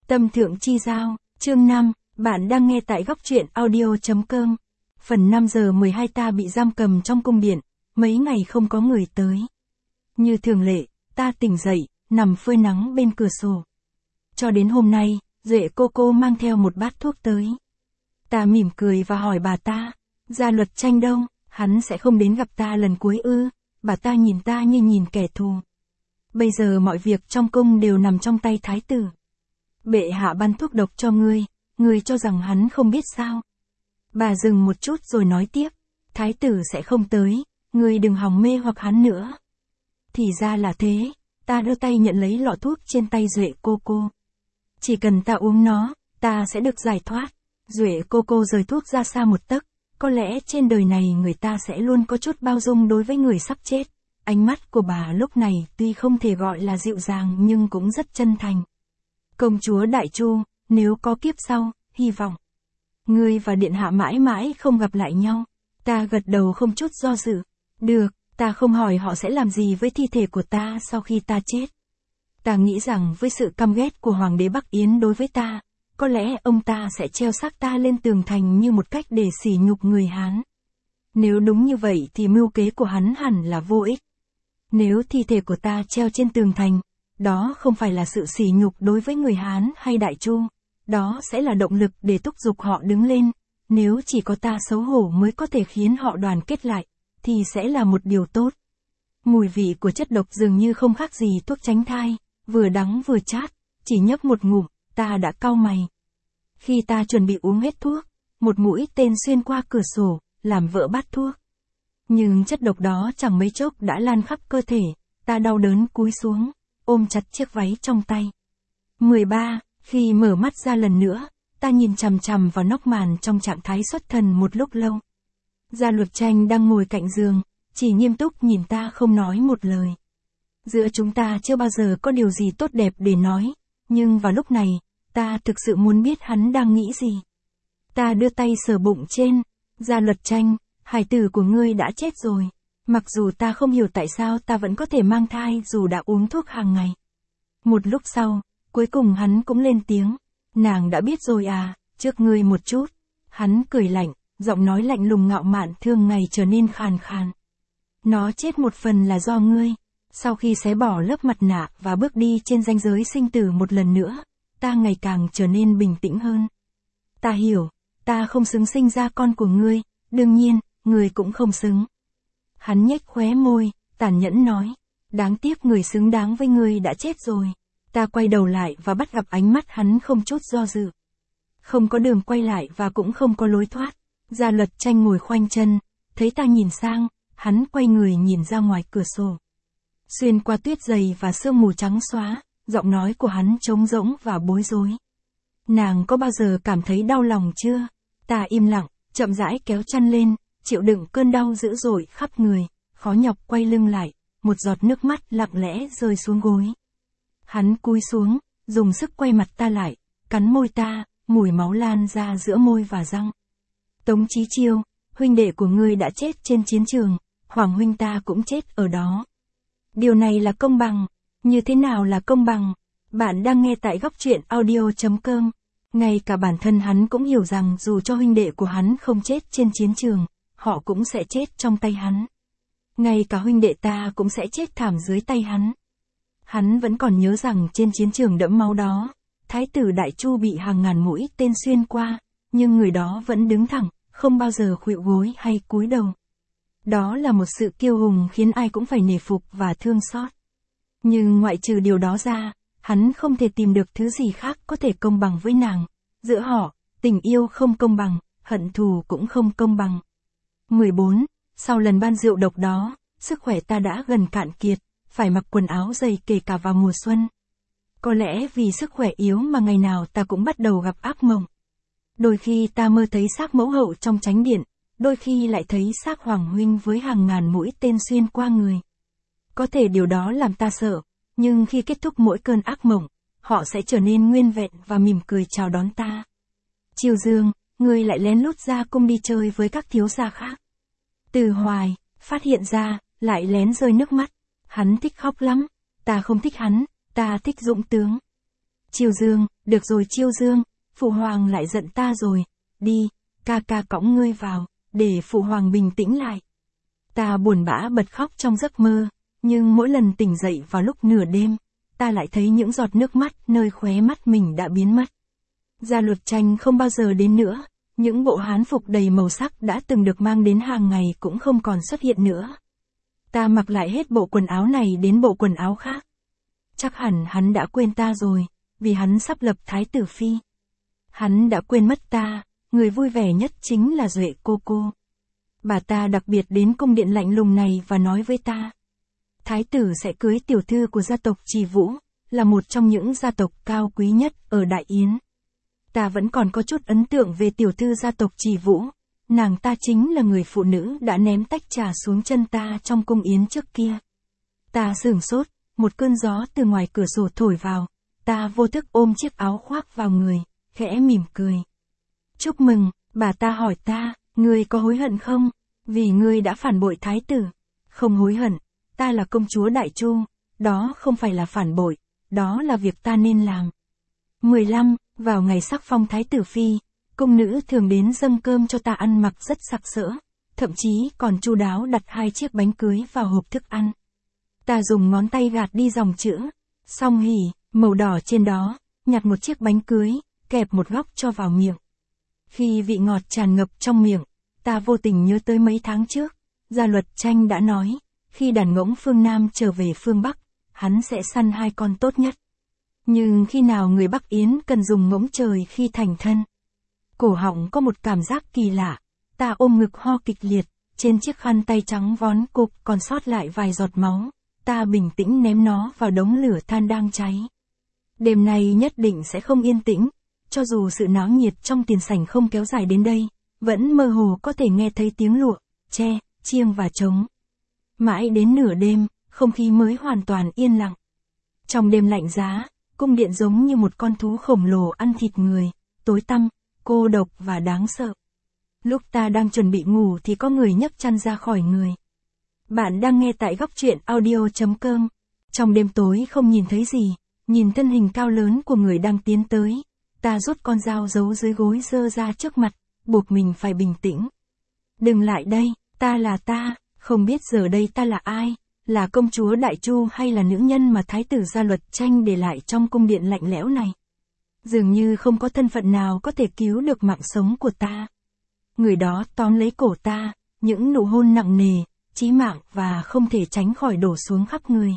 Tâm Thượng Chi Giao, chương 5, bạn đang nghe tại góc truyện audio.com. Phần 5 giờ 12 ta bị giam cầm trong cung điện, mấy ngày không có người tới. Như thường lệ, ta tỉnh dậy, nằm phơi nắng bên cửa sổ. Cho đến hôm nay, Duệ cô mang theo một bát thuốc tới. Ta mỉm cười và hỏi bà ta, Gia Luật Tranh đâu, hắn sẽ không đến gặp ta lần cuối ư? Bà ta nhìn ta như nhìn kẻ thù. Bây giờ mọi việc trong cung đều nằm trong tay thái tử. Bệ hạ ban thuốc độc cho ngươi cho rằng hắn không biết sao? Bà dừng một chút rồi nói tiếp, thái tử sẽ không tới, ngươi đừng hòng mê hoặc hắn nữa. Thì ra là thế, ta đưa tay nhận lấy lọ thuốc trên tay Duệ cô. Chỉ cần ta uống nó, ta sẽ được giải thoát. Duệ cô rời thuốc ra xa một tấc, có lẽ trên đời này người ta sẽ luôn có chút bao dung đối với người sắp chết. Ánh mắt của bà lúc này tuy không thể gọi là dịu dàng nhưng cũng rất chân thành. Công chúa Đại Chu, nếu có kiếp sau, hy vọng ngươi và điện hạ mãi mãi không gặp lại nhau. Ta gật đầu không chút do dự. Được, ta không hỏi họ sẽ làm gì với thi thể của ta sau khi ta chết. Ta nghĩ rằng với sự căm ghét của Hoàng đế Bắc Yến đối với ta, có lẽ ông ta sẽ treo xác ta lên tường thành như một cách để sỉ nhục người Hán. Nếu đúng như vậy thì mưu kế của hắn hẳn là vô ích. Nếu thi thể của ta treo trên tường thành, đó không phải là sự sỉ nhục đối với người Hán hay Đại Chu, đó sẽ là động lực để thúc giục họ đứng lên. Nếu chỉ có ta xấu hổ mới có thể khiến họ đoàn kết lại, thì sẽ là một điều tốt. Mùi vị của chất độc dường như không khác gì thuốc tránh thai, vừa đắng vừa chát, chỉ nhấp một ngụm, ta đã cau mày. Khi ta chuẩn bị uống hết thuốc, một mũi tên xuyên qua cửa sổ, làm vỡ bát thuốc. Nhưng chất độc đó chẳng mấy chốc đã lan khắp cơ thể, ta đau đớn cúi xuống, ôm chặt chiếc váy trong tay. 13. Khi mở mắt ra lần nữa, ta nhìn chằm chằm vào nóc màn trong trạng thái xuất thần một lúc lâu. Gia Luật Tranh đang ngồi cạnh giường, chỉ nghiêm túc nhìn ta không nói một lời. Giữa chúng ta chưa bao giờ có điều gì tốt đẹp để nói, nhưng vào lúc này, ta thực sự muốn biết hắn đang nghĩ gì. Ta đưa tay sờ bụng trên, Gia Luật Tranh, hải tử của ngươi đã chết rồi. Mặc dù ta không hiểu tại sao ta vẫn có thể mang thai dù đã uống thuốc hàng ngày. Một lúc sau, cuối cùng hắn cũng lên tiếng. Nàng đã biết rồi à, trước ngươi một chút. Hắn cười lạnh, giọng nói lạnh lùng ngạo mạn thường ngày trở nên khàn khàn. Nó chết một phần là do ngươi. Sau khi xé bỏ lớp mặt nạ và bước đi trên ranh giới sinh tử một lần nữa, ta ngày càng trở nên bình tĩnh hơn. Ta hiểu, ta không xứng sinh ra con của ngươi, đương nhiên, ngươi cũng không xứng. Hắn nhếch khóe môi, tàn nhẫn nói, đáng tiếc người xứng đáng với ngươi đã chết rồi. Ta quay đầu lại và bắt gặp ánh mắt hắn không chút do dự. Không có đường quay lại và cũng không có lối thoát. Gia Luật Tranh ngồi khoanh chân, thấy ta nhìn sang, hắn quay người nhìn ra ngoài cửa sổ. Xuyên qua tuyết dày và sương mù trắng xóa, giọng nói của hắn trống rỗng và bối rối. Nàng có bao giờ cảm thấy đau lòng chưa? Ta im lặng, chậm rãi kéo chăn lên, chịu đựng cơn đau dữ dội khắp người, khó nhọc quay lưng lại, một giọt nước mắt lặng lẽ rơi xuống gối. Hắn cúi xuống, dùng sức quay mặt ta lại, cắn môi ta, mùi máu lan ra giữa môi và răng. Tống Chí Chiêu, huynh đệ của ngươi đã chết trên chiến trường, Hoàng huynh ta cũng chết ở đó. Điều này là công bằng. Như thế nào là công bằng? Bạn đang nghe tại góc truyện audio.com. Ngay cả bản thân hắn cũng hiểu rằng dù cho huynh đệ của hắn không chết trên chiến trường, họ cũng sẽ chết trong tay hắn. Ngay cả huynh đệ ta cũng sẽ chết thảm dưới tay hắn. Hắn vẫn còn nhớ rằng trên chiến trường đẫm máu đó, thái tử Đại Chu bị hàng ngàn mũi tên xuyên qua, nhưng người đó vẫn đứng thẳng, không bao giờ khuỵu gối hay cúi đầu. Đó là một sự kiêu hùng khiến ai cũng phải nể phục và thương xót. Nhưng ngoại trừ điều đó ra, hắn không thể tìm được thứ gì khác có thể công bằng với nàng. Giữa họ, tình yêu không công bằng, hận thù cũng không công bằng. 14. Sau lần ban rượu độc đó, sức khỏe ta đã gần cạn kiệt, phải mặc quần áo dày kể cả vào mùa xuân. Có lẽ vì sức khỏe yếu mà ngày nào ta cũng bắt đầu gặp ác mộng. Đôi khi ta mơ thấy xác mẫu hậu trong chánh điện, đôi khi lại thấy xác Hoàng huynh với hàng ngàn mũi tên xuyên qua người. Có thể điều đó làm ta sợ, nhưng khi kết thúc mỗi cơn ác mộng, họ sẽ trở nên nguyên vẹn và mỉm cười chào đón ta. Triều Dương, ngươi lại lén lút ra cung đi chơi với các thiếu gia khác. Từ Hoài, phát hiện ra, lại lén rơi nước mắt. Hắn thích khóc lắm, ta không thích hắn, ta thích dũng tướng. Chiêu Dương, được rồi Chiêu Dương, phụ hoàng lại giận ta rồi, đi, ca ca cõng ngươi vào, để phụ hoàng bình tĩnh lại. Ta buồn bã bật khóc trong giấc mơ, nhưng mỗi lần tỉnh dậy vào lúc nửa đêm, ta lại thấy những giọt nước mắt nơi khóe mắt mình đã biến mất. Gia Luật Tranh không bao giờ đến nữa, những bộ hán phục đầy màu sắc đã từng được mang đến hàng ngày cũng không còn xuất hiện nữa. Ta mặc lại hết bộ quần áo này đến bộ quần áo khác. Chắc hẳn hắn đã quên ta rồi, vì hắn sắp lập thái tử phi. Hắn đã quên mất ta, người vui vẻ nhất chính là Duệ cô. Bà ta đặc biệt đến cung điện lạnh lùng này và nói với ta. Thái tử sẽ cưới tiểu thư của gia tộc Trì Vũ, là một trong những gia tộc cao quý nhất ở Đại Yến. Ta vẫn còn có chút ấn tượng về tiểu thư gia tộc Trì Vũ, nàng ta chính là người phụ nữ đã ném tách trà xuống chân ta trong cung yến trước kia. Ta sửng sốt, một cơn gió từ ngoài cửa sổ thổi vào, ta vô thức ôm chiếc áo khoác vào người, khẽ mỉm cười. Chúc mừng, bà ta hỏi ta, ngươi có hối hận không, vì ngươi đã phản bội thái tử? Không hối hận, ta là công chúa Đại Chu, đó không phải là phản bội, đó là việc ta nên làm. 15. Vào ngày sắc phong thái tử phi, cung nữ thường đến dâng cơm cho ta ăn mặc rất sặc sỡ, thậm chí còn chu đáo đặt 2 chiếc bánh cưới vào hộp thức ăn. Ta dùng ngón tay gạt đi dòng chữ song hỷ màu đỏ trên đó, nhặt một chiếc bánh cưới, kẹp một góc cho vào miệng. Khi vị ngọt tràn ngập trong miệng, ta vô tình nhớ tới mấy tháng trước, Gia Luật Tranh đã nói, khi đàn ngỗng phương Nam trở về phương Bắc, hắn sẽ săn 2 con tốt nhất. Nhưng khi nào người Bắc Yến cần dùng ngỗng trời khi thành thân? Cổ họng có một cảm giác kỳ lạ, ta ôm ngực ho kịch liệt, trên chiếc khăn tay trắng vón cục còn sót lại vài giọt máu, ta bình tĩnh ném nó vào đống lửa than đang cháy. Đêm nay nhất định sẽ không yên tĩnh, cho dù sự náo nhiệt trong tiền sảnh không kéo dài đến đây, vẫn mơ hồ có thể nghe thấy tiếng lụa, tre, chiêng và trống. Mãi đến nửa đêm, không khí mới hoàn toàn yên lặng. Trong đêm lạnh giá, cung điện giống như một con thú khổng lồ ăn thịt người, tối tăm, cô độc và đáng sợ. Lúc ta đang chuẩn bị ngủ thì có người nhấc chăn ra khỏi người. Bạn đang nghe tại góc truyện audio.com. Trong đêm tối không nhìn thấy gì, nhìn thân hình cao lớn của người đang tiến tới. Ta rút con dao giấu dưới gối giơ ra trước mặt, buộc mình phải bình tĩnh. Đừng lại đây, ta là ta, không biết giờ đây ta là ai, là công chúa Đại Chu hay là nữ nhân mà thái tử Gia Luật Tranh để lại trong cung điện lạnh lẽo này. Dường như không có thân phận nào có thể cứu được mạng sống của ta. Người đó tóm lấy cổ ta, những nụ hôn nặng nề, chí mạng và không thể tránh khỏi đổ xuống khắp người.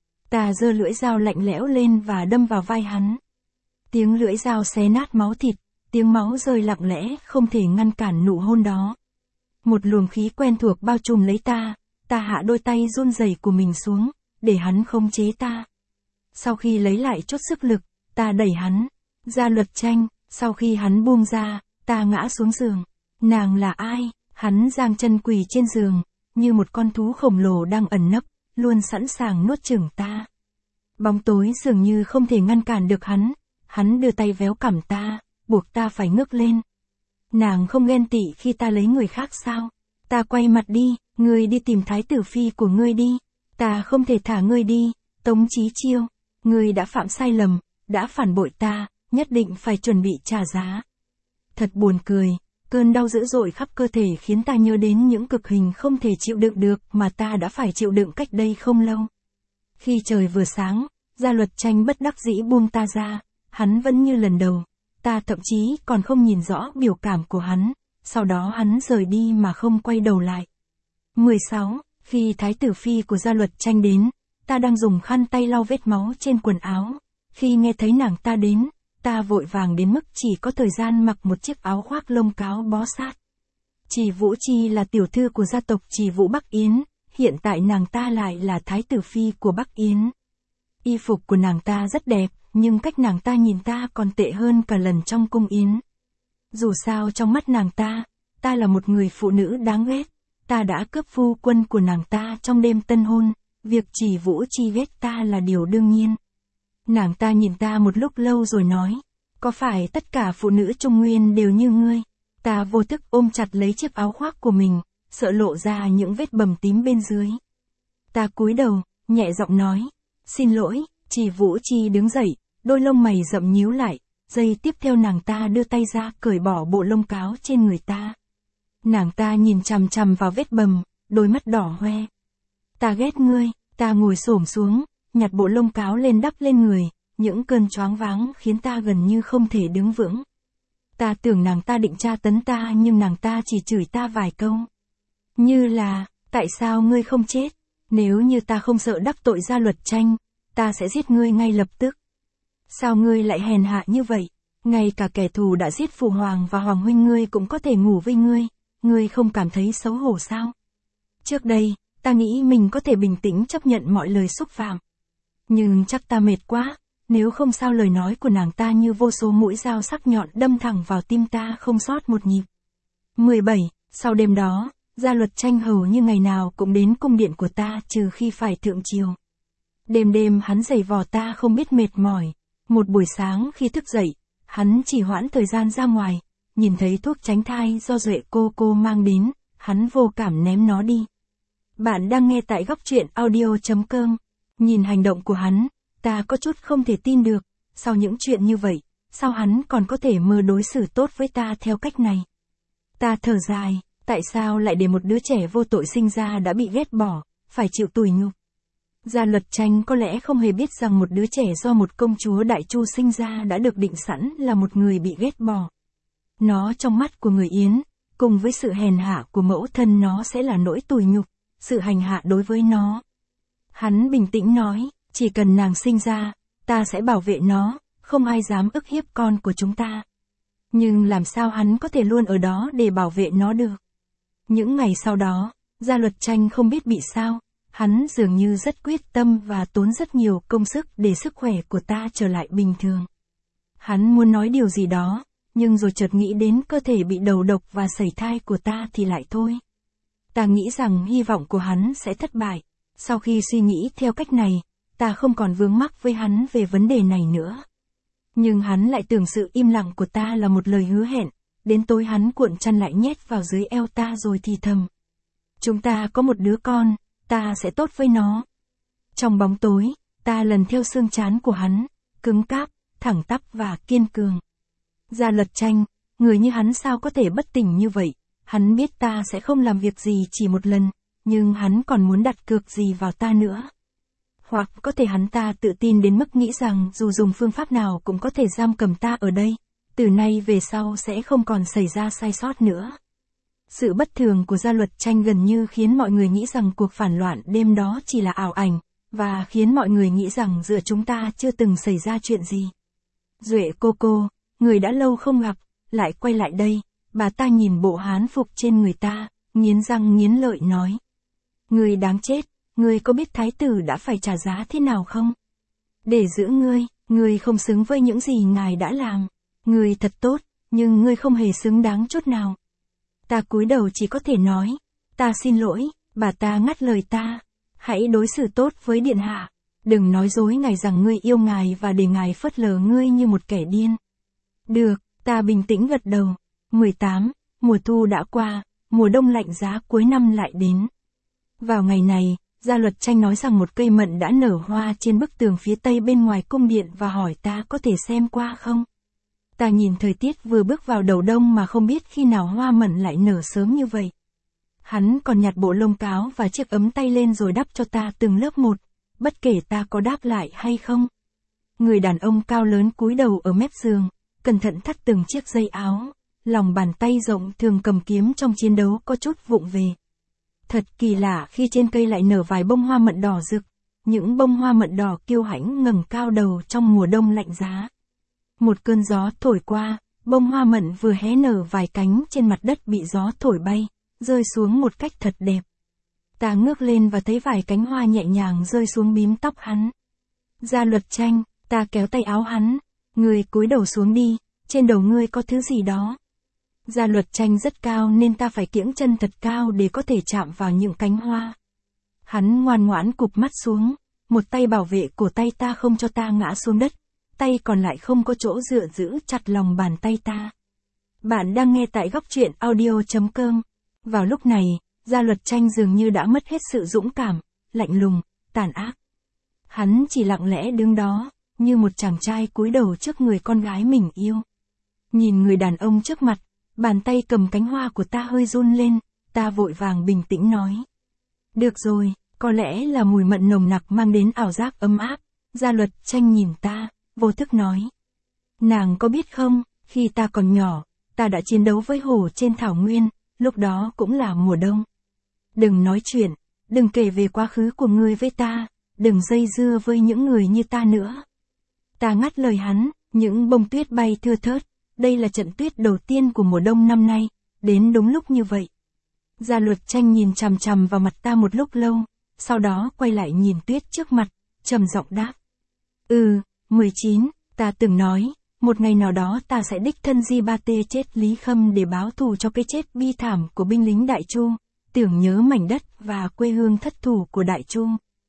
Ta giơ lưỡi dao lạnh lẽo lên và đâm vào vai hắn. Tiếng lưỡi dao xé nát máu thịt, tiếng máu rơi lặng lẽ không thể ngăn cản nụ hôn đó. Một luồng khí quen thuộc bao trùm lấy ta hạ đôi tay run rẩy của mình xuống, để hắn khống chế ta. Sau khi lấy lại chút sức lực, ta đẩy hắn. Gia Luật Tranh, sau khi hắn buông ra, ta ngã xuống giường. Nàng là ai? Hắn giang chân quỳ trên giường, như một con thú khổng lồ đang ẩn nấp, luôn sẵn sàng nuốt chửng ta. Bóng tối dường như không thể ngăn cản được hắn đưa tay véo cằm ta, buộc ta phải ngước lên. Nàng không ghen tị khi ta lấy người khác sao? Ta quay mặt đi, ngươi đi tìm thái tử phi của ngươi đi. Ta không thể thả ngươi đi, Tống Chí Chiêu. Ngươi đã phạm sai lầm, đã phản bội ta, nhất định phải chuẩn bị trả giá. Thật buồn cười, cơn đau dữ dội khắp cơ thể khiến ta nhớ đến những cực hình không thể chịu đựng được mà ta đã phải chịu đựng cách đây không lâu. Khi trời vừa sáng, Gia Luật Tranh bất đắc dĩ buông ta ra, hắn vẫn như lần đầu. Ta thậm chí còn không nhìn rõ biểu cảm của hắn, sau đó hắn rời đi mà không quay đầu lại. 16. Khi thái tử phi của Gia Luật Tranh đến, ta đang dùng khăn tay lau vết máu trên quần áo. Khi nghe thấy nàng ta đến, ta vội vàng đến mức chỉ có thời gian mặc một chiếc áo khoác lông cáo bó sát. Trì Vũ Chi là tiểu thư của gia tộc Trì Vũ Bắc Yến, hiện tại nàng ta lại là thái tử phi của Bắc Yến. Y phục của nàng ta rất đẹp, nhưng cách nàng ta nhìn ta còn tệ hơn cả lần trong cung yến. Dù sao trong mắt nàng ta là một người phụ nữ đáng ghét. Ta đã cướp phu quân của nàng ta trong đêm tân hôn, việc Trì Vũ Chi ghét ta là điều đương nhiên. Nàng ta nhìn ta một lúc lâu rồi nói, có phải tất cả phụ nữ Trung Nguyên đều như ngươi? Ta vô thức ôm chặt lấy chiếc áo khoác của mình, sợ lộ ra những vết bầm tím bên dưới. Ta cúi đầu, nhẹ giọng nói, xin lỗi. Trì Vũ Chi đứng dậy, đôi lông mày rậm nhíu lại, giây tiếp theo nàng ta đưa tay ra cởi bỏ bộ lông cáo trên người ta. Nàng ta nhìn chằm chằm vào vết bầm, đôi mắt đỏ hoe. Ta ghét ngươi, ta ngồi xổm xuống, nhặt bộ lông cáo lên đắp lên người, những cơn choáng váng khiến ta gần như không thể đứng vững. Ta tưởng nàng ta định tra tấn ta nhưng nàng ta chỉ chửi ta vài câu. Như là, tại sao ngươi không chết? Nếu như ta không sợ đắc tội Gia Luật Tranh, ta sẽ giết ngươi ngay lập tức. Sao ngươi lại hèn hạ như vậy? Ngay cả kẻ thù đã giết Phụ Hoàng và Hoàng huynh ngươi cũng có thể ngủ với ngươi không cảm thấy xấu hổ sao? Trước đây, ta nghĩ mình có thể bình tĩnh chấp nhận mọi lời xúc phạm. Nhưng chắc ta mệt quá, nếu không sao lời nói của nàng ta như vô số mũi dao sắc nhọn đâm thẳng vào tim ta không sót một nhịp. 17. Sau đêm đó, Gia Luật Tranh hầu như ngày nào cũng đến cung điện của ta trừ khi phải thượng triều. Đêm đêm hắn giày vò ta không biết mệt mỏi. Một buổi sáng khi thức dậy, hắn chỉ hoãn thời gian ra ngoài, nhìn thấy thuốc tránh thai do Duệ cô mang đến, hắn vô cảm ném nó đi. Bạn đang nghe tại góc truyện audio.com. Nhìn hành động của hắn, ta có chút không thể tin được, sau những chuyện như vậy, sao hắn còn có thể mơ đối xử tốt với ta theo cách này. Ta thở dài, tại sao lại để một đứa trẻ vô tội sinh ra đã bị ghét bỏ, phải chịu tủi nhục. Gia Luật Tranh có lẽ không hề biết rằng một đứa trẻ do một công chúa Đại Chu sinh ra đã được định sẵn là một người bị ghét bỏ. Nó trong mắt của người Yến, cùng với sự hèn hạ của mẫu thân nó sẽ là nỗi tủi nhục, sự hành hạ đối với nó. Hắn bình tĩnh nói, chỉ cần nàng sinh ra, ta sẽ bảo vệ nó, không ai dám ức hiếp con của chúng ta. Nhưng làm sao hắn có thể luôn ở đó để bảo vệ nó được? Những ngày sau đó, Gia Luật Tranh không biết bị sao, hắn dường như rất quyết tâm và tốn rất nhiều công sức để sức khỏe của ta trở lại bình thường. Hắn muốn nói điều gì đó, nhưng rồi chợt nghĩ đến cơ thể bị đầu độc và sẩy thai của ta thì lại thôi. Ta nghĩ rằng hy vọng của hắn sẽ thất bại. Sau khi suy nghĩ theo cách này, ta không còn vướng mắc với hắn về vấn đề này nữa. Nhưng hắn lại tưởng sự im lặng của ta là một lời hứa hẹn, đến tối hắn cuộn chăn lại nhét vào dưới eo ta rồi thì thầm. Chúng ta có một đứa con, ta sẽ tốt với nó. Trong bóng tối, ta lần theo xương trán của hắn, cứng cáp, thẳng tắp và kiên cường. Gia Luật Tranh, người như hắn sao có thể bất tỉnh như vậy, hắn biết ta sẽ không làm việc gì chỉ một lần, nhưng hắn còn muốn đặt cược gì vào ta nữa. Hoặc có thể hắn ta tự tin đến mức nghĩ rằng dù dùng phương pháp nào cũng có thể giam cầm ta ở đây, từ nay về sau sẽ không còn xảy ra sai sót nữa. Sự bất thường của Gia Luật Tranh gần như khiến mọi người nghĩ rằng cuộc phản loạn đêm đó chỉ là ảo ảnh, và khiến mọi người nghĩ rằng giữa chúng ta chưa từng xảy ra chuyện gì. Duệ cô, người đã lâu không gặp, lại quay lại đây, bà ta nhìn bộ hán phục trên người ta, nghiến răng nghiến lợi nói. Ngươi đáng chết, ngươi có biết thái tử đã phải trả giá thế nào không? Để giữ ngươi không xứng với những gì ngài đã làm. Ngươi thật tốt, nhưng ngươi không hề xứng đáng chút nào. Ta cúi đầu chỉ có thể nói, ta xin lỗi, bà ta ngắt lời ta. Hãy đối xử tốt với điện hạ. Đừng nói dối ngài rằng ngươi yêu ngài và để ngài phớt lờ ngươi như một kẻ điên. Được, ta bình tĩnh gật đầu. 18. Mùa thu đã qua, mùa đông lạnh giá cuối năm lại đến. Vào ngày này, Gia Luật Tranh nói rằng một cây mận đã nở hoa trên bức tường phía tây bên ngoài cung điện và hỏi ta có thể xem qua không. Ta nhìn thời tiết vừa bước vào đầu đông mà không biết khi nào hoa mận lại nở sớm như vậy. Hắn còn nhặt bộ lông cáo và chiếc ấm tay lên rồi đắp cho ta từng lớp một, bất kể ta có đáp lại hay không. Người đàn ông cao lớn cúi đầu ở mép giường, cẩn thận thắt từng chiếc dây áo, lòng bàn tay rộng thường cầm kiếm trong chiến đấu có chút vụng về. Thật kỳ lạ khi trên cây lại nở vài bông hoa mận đỏ rực, những bông hoa mận đỏ kiêu hãnh ngẩng cao đầu trong mùa đông lạnh giá. Một cơn gió thổi qua, bông hoa mận vừa hé nở vài cánh trên mặt đất bị gió thổi bay, rơi xuống một cách thật đẹp. Ta ngước lên và thấy vài cánh hoa nhẹ nhàng rơi xuống bím tóc hắn. Gia Luật Tranh, ta kéo tay áo hắn, ngươi cúi đầu xuống đi, trên đầu ngươi có thứ gì đó. Gia Luật Tranh rất cao nên ta phải kiễng chân thật cao để có thể chạm vào những cánh hoa. Hắn ngoan ngoãn cụp mắt xuống, một tay bảo vệ cổ tay ta không cho ta ngã xuống đất, tay còn lại không có chỗ dựa giữ chặt lòng bàn tay ta. Bạn đang nghe tại góc truyện audio.com. Vào lúc này, Gia Luật Tranh dường như đã mất hết sự dũng cảm, lạnh lùng, tàn ác. Hắn chỉ lặng lẽ đứng đó, như một chàng trai cúi đầu trước người con gái mình yêu. Nhìn người đàn ông trước mặt, bàn tay cầm cánh hoa của ta hơi run lên, ta vội vàng bình tĩnh nói. Được rồi, có lẽ là mùi mận nồng nặc mang đến ảo giác ấm áp. Gia Luật Tranh nhìn ta, vô thức nói. Nàng có biết không, khi ta còn nhỏ, ta đã chiến đấu với hổ trên thảo nguyên, lúc đó cũng là mùa đông. Đừng nói chuyện, đừng kể về quá khứ của ngươi với ta, đừng dây dưa với những người như ta nữa. Ta ngắt lời hắn, những bông tuyết bay thưa thớt, đây là trận tuyết đầu tiên của mùa đông năm nay, đến đúng lúc như vậy. Gia Luật Tranh nhìn chằm chằm vào mặt ta một lúc lâu, sau đó quay lại nhìn tuyết trước mặt, trầm giọng đáp. 19, ta từng nói, một ngày nào đó ta sẽ đích thân di ba tê chết Lý Khâm để báo thù cho cái chết bi thảm của binh lính Đại Chu, tưởng nhớ mảnh đất và quê hương thất thủ của Đại Chu.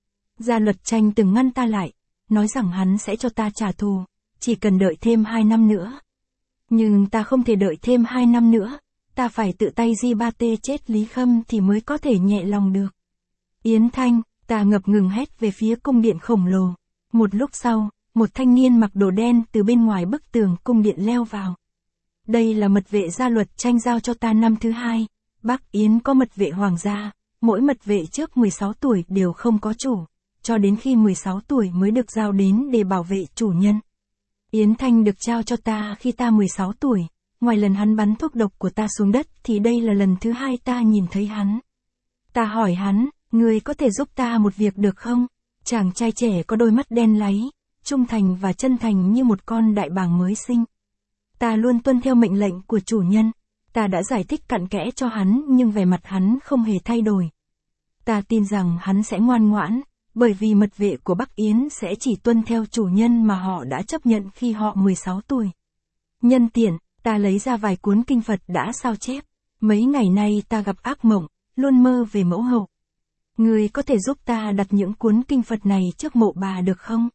Gia Luật Tranh từng ngăn ta lại, nói rằng hắn sẽ cho ta trả thù, chỉ cần đợi thêm 2 năm nữa. Nhưng ta không thể đợi thêm 2 năm nữa, ta phải tự tay di ba tê chết Lý Khâm thì mới có thể nhẹ lòng được. Yến Thanh, ta ngập ngừng hét về phía cung điện khổng lồ. Một lúc sau, một thanh niên mặc đồ đen từ bên ngoài bức tường cung điện leo vào. Đây là mật vệ Gia Luật Tranh giao cho ta năm thứ 2, Bắc Yến có mật vệ hoàng gia, mỗi mật vệ trước 16 tuổi đều không có chủ, cho đến khi 16 tuổi mới được giao đến để bảo vệ chủ nhân. Yến Thanh được trao cho ta khi ta 16 tuổi, ngoài lần hắn bắn thuốc độc của ta xuống đất thì đây là lần thứ 2 ta nhìn thấy hắn. Ta hỏi hắn, ngươi có thể giúp ta một việc được không? Chàng trai trẻ có đôi mắt đen láy, trung thành và chân thành như một con đại bàng mới sinh. Ta luôn tuân theo mệnh lệnh của chủ nhân. Ta đã giải thích cặn kẽ cho hắn nhưng vẻ mặt hắn không hề thay đổi. Ta tin rằng hắn sẽ ngoan ngoãn, bởi vì mật vệ của Bắc Yến sẽ chỉ tuân theo chủ nhân mà họ đã chấp nhận khi họ 16 tuổi. Nhân tiện, ta lấy ra vài cuốn kinh Phật đã sao chép. Mấy ngày nay ta gặp ác mộng, luôn mơ về mẫu hậu. Ngươi có thể giúp ta đặt những cuốn kinh Phật này trước mộ bà được không?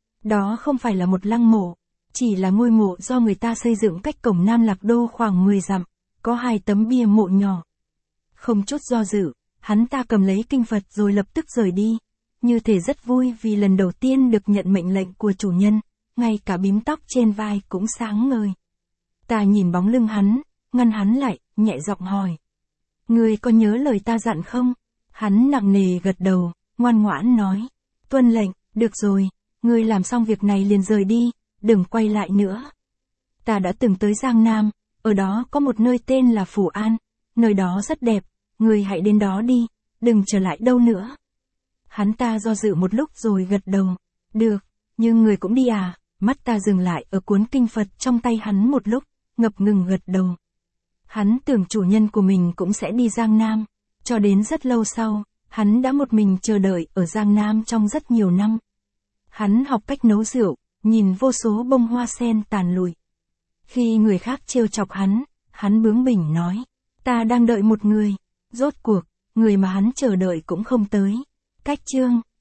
Đó không phải là một lăng mộ, chỉ là ngôi mộ do người ta xây dựng cách cổng Nam Lạc Đô khoảng 10 dặm, có 2 tấm bia mộ nhỏ. Không chút do dự, hắn ta cầm lấy kinh Phật rồi lập tức rời đi, như thể rất vui vì lần đầu tiên được nhận mệnh lệnh của chủ nhân, ngay cả bím tóc trên vai cũng sáng ngời. Ta nhìn bóng lưng hắn, ngăn hắn lại, nhẹ giọng hỏi. Ngươi có nhớ lời ta dặn không? Hắn nặng nề gật đầu, ngoan ngoãn nói. Tuân lệnh, được rồi, ngươi làm xong việc này liền rời đi, đừng quay lại nữa. Ta đã từng tới Giang Nam, ở đó có một nơi tên là Phủ An, nơi đó rất đẹp, ngươi hãy đến đó đi, đừng trở lại đâu nữa. Hắn ta do dự một lúc rồi gật đầu. Được, nhưng người cũng đi à? Mắt ta dừng lại ở cuốn kinh Phật trong tay hắn một lúc, ngập ngừng gật đầu. Hắn tưởng chủ nhân của mình cũng sẽ đi Giang Nam, cho đến rất lâu sau, hắn đã một mình chờ đợi ở Giang Nam trong rất nhiều năm. Hắn học cách nấu rượu, nhìn vô số bông hoa sen tàn lụi. Khi người khác trêu chọc hắn bướng bỉnh nói, ta đang đợi một người. Rốt cuộc, người mà hắn chờ đợi cũng không tới. Cách chương